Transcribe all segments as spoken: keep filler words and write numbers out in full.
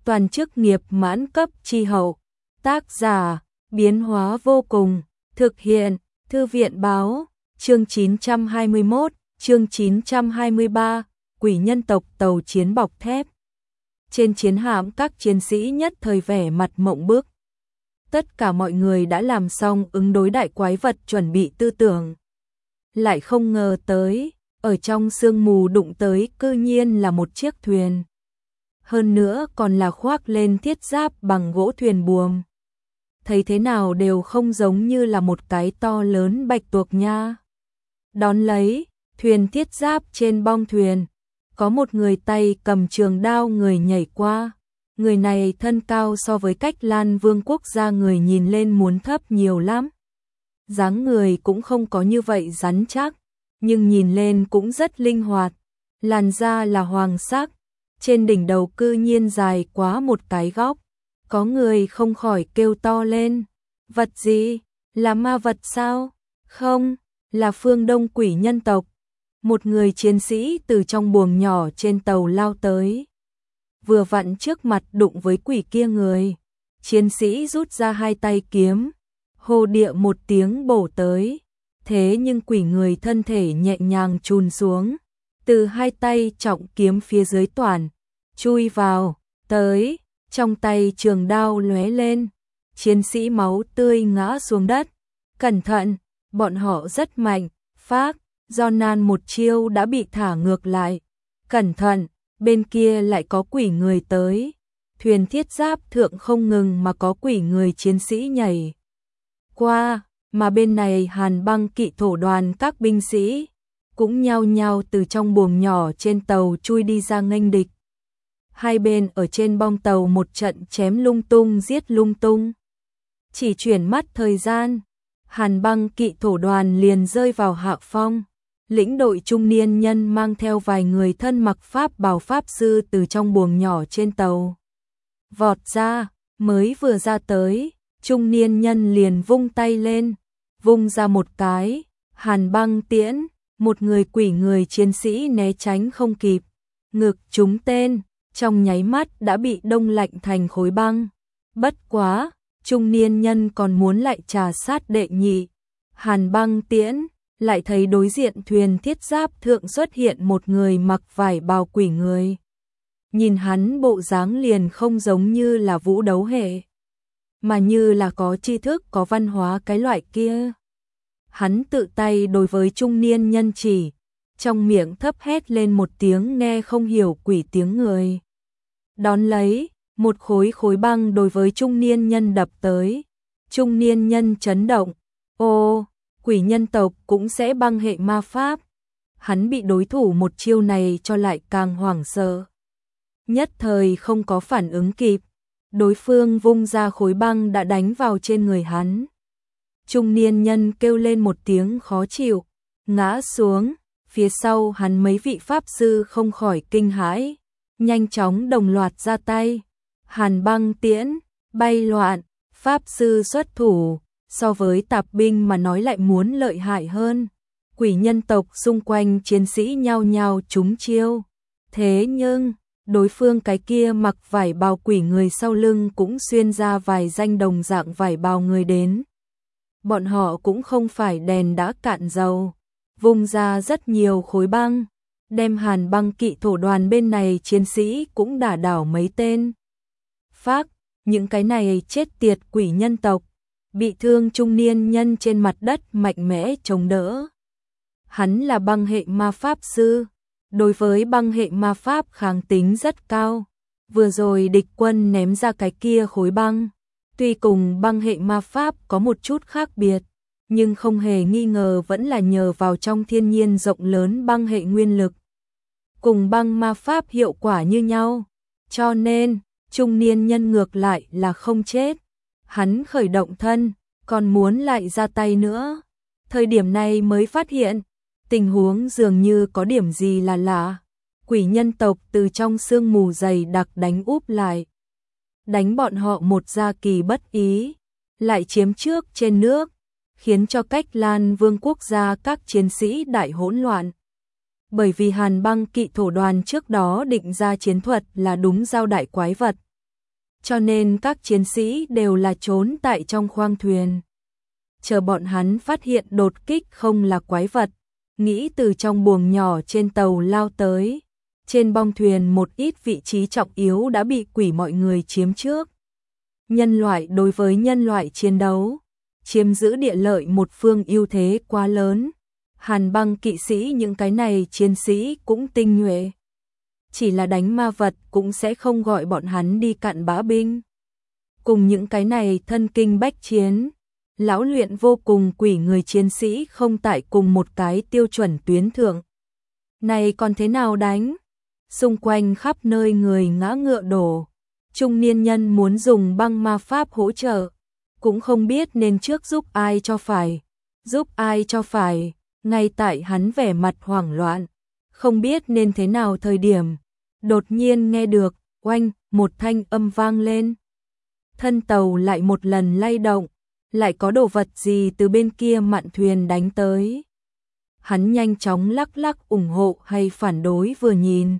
toàn chức nghiệp mãn cấp chi hậu. Tác giả, biến hóa vô cùng, thực hiện, Thư viện báo, chương chín trăm hai mươi mốt, chương chín trăm hai mươi ba, quỷ nhân tộc tàu chiến bọc thép. Trên chiến hạm các chiến sĩ nhất thời vẻ mặt mộng bức. Tất cả mọi người đã làm xong ứng đối đại quái vật chuẩn bị tư tưởng. Lại không ngờ tới, ở trong sương mù đụng tới cư nhiên là một chiếc thuyền. Hơn nữa còn là khoác lên thiết giáp bằng gỗ thuyền buồm. Thấy thế nào đều không giống như là một cái to lớn bạch tuộc nha. Đón lấy, thuyền thiết giáp trên bong thuyền, có một người tay cầm trường đao người nhảy qua. Người này thân cao so với Cách Lan Vương quốc gia người nhìn lên muốn thấp nhiều lắm. Dáng người cũng không có như vậy rắn chắc, nhưng nhìn lên cũng rất linh hoạt. Làn da là hoàng sắc, trên đỉnh đầu cư nhiên dài quá một cái góc. Có người không khỏi kêu to lên. Vật gì? Là ma vật sao? Không, là phương Đông quỷ nhân tộc. Một người chiến sĩ từ trong buồng nhỏ trên tàu lao tới. Vừa vặn trước mặt đụng với quỷ kia người. Chiến sĩ rút ra hai tay kiếm. Hồ địa một tiếng bổ tới. Thế nhưng quỷ người thân thể nhẹ nhàng chùn xuống. Từ hai tay trọng kiếm phía dưới toàn. Chui vào, tới. Trong tay trường đao lóe lên. Chiến sĩ máu tươi ngã xuống đất. Cẩn thận, bọn họ rất mạnh. Phác, do nan một chiêu đã bị thả ngược lại. Cẩn thận, bên kia lại có quỷ người tới. Thuyền thiết giáp thượng không ngừng mà có quỷ người chiến sĩ nhảy qua, mà bên này Hàn Băng Kỵ thổ đoàn các binh sĩ cũng nhao nhao từ trong buồng nhỏ trên tàu chui đi ra nghênh địch. Hai bên ở trên bong tàu một trận chém lung tung giết lung tung. Chỉ chuyển mắt thời gian, Hàn Băng Kỵ thổ đoàn liền rơi vào hạ phong. Lĩnh đội trung niên nhân mang theo vài người thân mặc pháp bào pháp sư từ trong buồng nhỏ trên tàu vọt ra, mới vừa ra tới, trung niên nhân liền vung tay lên, vung ra một cái, hàn băng tiễn, một người quỷ người chiến sĩ né tránh không kịp, ngực trúng tên, trong nháy mắt đã bị đông lạnh thành khối băng. Bất quá, trung niên nhân còn muốn lại trà sát đệ nhị, hàn băng tiễn, lại thấy đối diện thuyền thiết giáp thượng xuất hiện một người mặc vải bào quỷ người. Nhìn hắn bộ dáng liền không giống như là vũ đấu hệ, mà như là có tri thức có văn hóa cái loại kia. Hắn tự tay đối với trung niên nhân chỉ, trong miệng thấp hét lên một tiếng nghe không hiểu quỷ tiếng người. Đón lấy, một khối khối băng đối với trung niên nhân đập tới. Trung niên nhân chấn động, ô, quỷ nhân tộc cũng sẽ băng hệ ma pháp. Hắn bị đối thủ một chiêu này cho lại càng hoảng sợ. Nhất thời không có phản ứng kịp, đối phương vung ra khối băng đã đánh vào trên người hắn. Trung niên nhân kêu lên một tiếng khó chịu, ngã xuống, phía sau hắn mấy vị pháp sư không khỏi kinh hãi, nhanh chóng đồng loạt ra tay. Hàn băng tiễn, bay loạn, pháp sư xuất thủ, so với tạp binh mà nói lại muốn lợi hại hơn. Quỷ nhân tộc xung quanh chiến sĩ nhao nhao trúng chiêu. Thế nhưng, đối phương cái kia mặc vải bào quỷ người sau lưng cũng xuyên ra vài danh đồng dạng vải bào người đến. Bọn họ cũng không phải đèn đã cạn dầu, vung ra rất nhiều khối băng, đem Hàn Băng Kỵ thổ đoàn bên này chiến sĩ cũng đả đảo mấy tên. Phác, những cái này chết tiệt quỷ nhân tộc, bị thương trung niên nhân trên mặt đất mạnh mẽ chống đỡ. Hắn là băng hệ ma pháp sư, đối với băng hệ ma pháp kháng tính rất cao. Vừa rồi địch quân ném ra cái kia khối băng, tuy cùng băng hệ ma pháp có một chút khác biệt, nhưng không hề nghi ngờ vẫn là nhờ vào trong thiên nhiên rộng lớn băng hệ nguyên lực. Cùng băng ma pháp hiệu quả như nhau, cho nên, trung niên nhân ngược lại là không chết. Hắn khởi động thân, còn muốn lại ra tay nữa. Thời điểm này mới phát hiện, tình huống dường như có điểm gì là lạ. Quỷ nhân tộc từ trong sương mù dày đặc đánh úp lại. Đánh bọn họ một gia kỳ bất ý, lại chiếm trước trên nước, khiến cho Cách Lan Vương quốc gia các chiến sĩ đại hỗn loạn. Bởi vì Hàn Băng Kỵ thổ đoàn trước đó định ra chiến thuật là đúng giao đại quái vật, cho nên các chiến sĩ đều là trốn tại trong khoang thuyền. Chờ bọn hắn phát hiện đột kích không là quái vật, nghĩ từ trong buồng nhỏ trên tàu lao tới. Trên bong thuyền một ít vị trí trọng yếu đã bị quỷ mọi người chiếm trước. Nhân loại đối với nhân loại chiến đấu, chiếm giữ địa lợi một phương ưu thế quá lớn. Hàn băng kỵ sĩ những cái này chiến sĩ cũng tinh nhuệ. Chỉ là đánh ma vật cũng sẽ không gọi bọn hắn đi cặn bã binh. Cùng những cái này thân kinh bách chiến, lão luyện vô cùng quỷ người chiến sĩ không tại cùng một cái tiêu chuẩn tuyến thượng. Này còn thế nào đánh? Xung quanh khắp nơi người ngã ngựa đổ. Trung niên nhân muốn dùng băng ma pháp hỗ trợ, cũng không biết nên trước giúp ai cho phải. Giúp ai cho phải, ngay tại hắn vẻ mặt hoảng loạn, không biết nên thế nào thời điểm. Đột nhiên nghe được, oanh, một thanh âm vang lên. Thân tàu lại một lần lay động, lại có đồ vật gì từ bên kia mạn thuyền đánh tới. Hắn nhanh chóng lắc lắc ủng hộ hay phản đối vừa nhìn.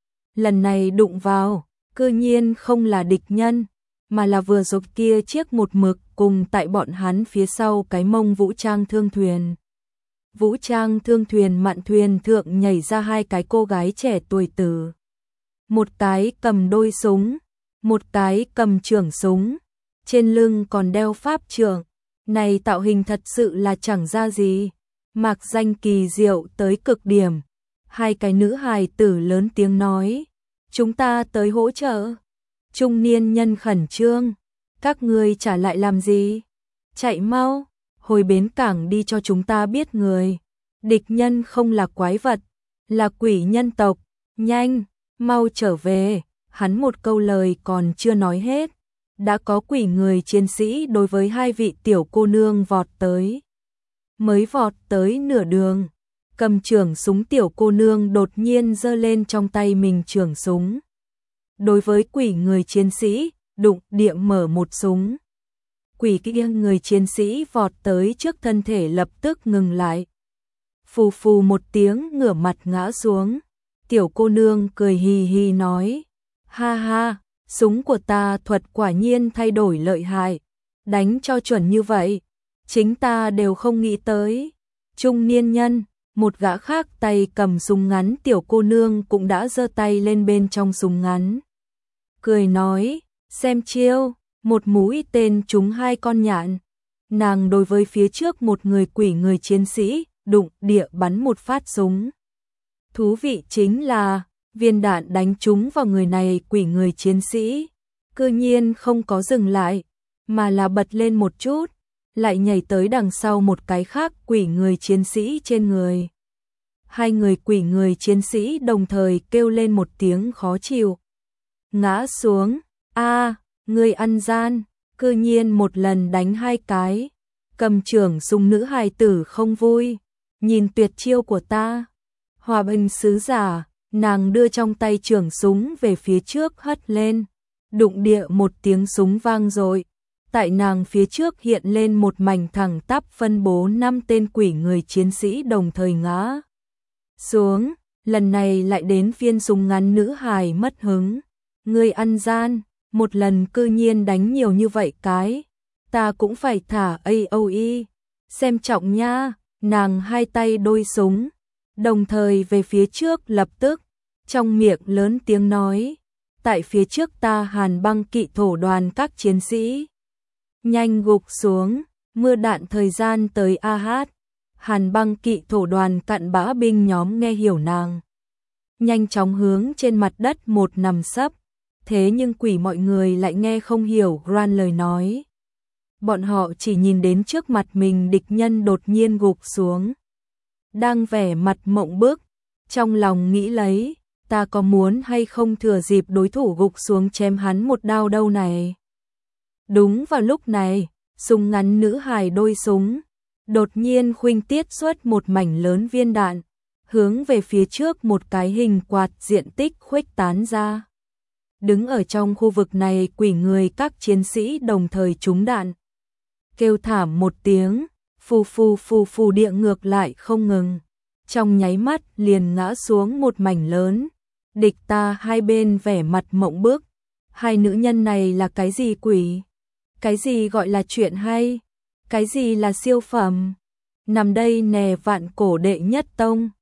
Lần này đụng vào, cư nhiên không là địch nhân, mà là vừa rồi kia chiếc một mực cùng tại bọn hắn phía sau cái mông vũ trang thương thuyền. Vũ trang thương thuyền mạn thuyền thượng nhảy ra hai cái cô gái trẻ tuổi tử. Một cái cầm đôi súng, một cái cầm trưởng súng, trên lưng còn đeo pháp trượng. Này tạo hình thật sự là chẳng ra gì, mạc danh kỳ diệu tới cực điểm. Hai cái nữ hài tử lớn tiếng nói, chúng ta tới hỗ trợ. Trung niên nhân khẩn trương, các ngươi trả lại làm gì? Chạy mau, hồi bến cảng đi cho chúng ta biết người. Địch nhân không là quái vật, là quỷ nhân tộc, nhanh, mau trở về. Hắn một câu lời còn chưa nói hết, đã có quỷ người chiến sĩ đối với hai vị tiểu cô nương vọt tới. Mới vọt tới nửa đường, cầm trường súng tiểu cô nương đột nhiên giơ lên trong tay mình trường súng. Đối với quỷ người chiến sĩ, đụng địa mở một súng. Quỷ kia người chiến sĩ vọt tới trước thân thể lập tức ngừng lại. Phù phù một tiếng ngửa mặt ngã xuống. Tiểu cô nương cười hì hì nói, ha ha, súng của ta thuật quả nhiên thay đổi lợi hại, đánh cho chuẩn như vậy, chính ta đều không nghĩ tới. Trung niên nhân, một gã khác tay cầm súng ngắn, tiểu cô nương cũng đã giơ tay lên bên trong súng ngắn. Cười nói, xem chiêu, một mũi tên trúng hai con nhạn. Nàng đối với phía trước một người quỷ người chiến sĩ, đụng địa bắn một phát súng. Thú vị chính là, viên đạn đánh trúng vào người này quỷ người chiến sĩ, cư nhiên không có dừng lại, mà là bật lên một chút, lại nhảy tới đằng sau một cái khác quỷ người chiến sĩ trên người. Hai người quỷ người chiến sĩ đồng thời kêu lên một tiếng khó chịu. Ngã xuống, a, người ăn gian, cư nhiên một lần đánh hai cái. Cầm trưởng súng nữ hài tử không vui, nhìn tuyệt chiêu của ta. Hòa bình sứ giả, nàng đưa trong tay trường súng về phía trước hất lên, đụng địa một tiếng súng vang dội. Tại nàng phía trước hiện lên một mảnh thẳng tắp phân bố năm tên quỷ người chiến sĩ đồng thời ngã xuống. Lần này lại đến phiên súng ngắn nữ hài mất hứng. Người ăn gian, một lần cư nhiên đánh nhiều như vậy cái, ta cũng phải thả a o e. Xem trọng nha. Nàng hai tay đôi súng, đồng thời về phía trước lập tức, trong miệng lớn tiếng nói, tại phía trước ta Hàn băng kỵ thổ đoàn các chiến sĩ. Nhanh gục xuống, mưa đạn thời gian tới a hát. Hàn băng kỵ thổ đoàn cặn bã binh nhóm nghe hiểu nàng. Nhanh chóng hướng trên mặt đất một nằm sấp, thế nhưng quỷ mọi người lại nghe không hiểu Gran lời nói. Bọn họ chỉ nhìn đến trước mặt mình địch nhân đột nhiên gục xuống. Đang vẻ mặt mộng bức, trong lòng nghĩ lấy, ta có muốn hay không thừa dịp đối thủ gục xuống chém hắn một đao đâu này. Đúng vào lúc này, súng ngắn nữ hài đôi súng, đột nhiên khuynh tiết xuất một mảnh lớn viên đạn, hướng về phía trước một cái hình quạt diện tích khuếch tán ra. Đứng ở trong khu vực này quỷ người các chiến sĩ đồng thời trúng đạn. Kêu thảm một tiếng, phù phù phù phù địa ngược lại không ngừng. Trong nháy mắt liền ngã xuống một mảnh lớn. Địch ta hai bên vẻ mặt mộng bức, Hai nữ nhân này là cái gì quỷ? Cái gì gọi là chuyện hay? Cái gì là siêu phẩm? Nằm đây nè vạn cổ đệ nhất tông.